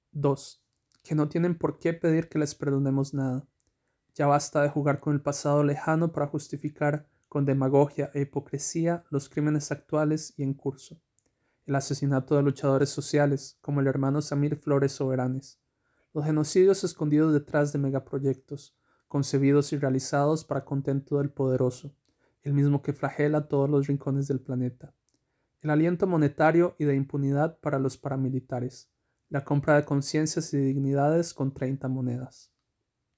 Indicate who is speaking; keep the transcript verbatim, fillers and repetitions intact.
Speaker 1: dos. Que no tienen por qué pedir que les perdonemos nada. Ya basta de jugar con el pasado lejano para justificar con demagogia e hipocresía los crímenes actuales y en curso. El asesinato de luchadores sociales, como el hermano Samir Flores Soberanes. Los genocidios escondidos detrás de megaproyectos, concebidos y realizados para contento del poderoso, el mismo que flagela todos los rincones del planeta. El aliento monetario y de impunidad para los paramilitares. La compra de conciencias y dignidades con treinta monedas.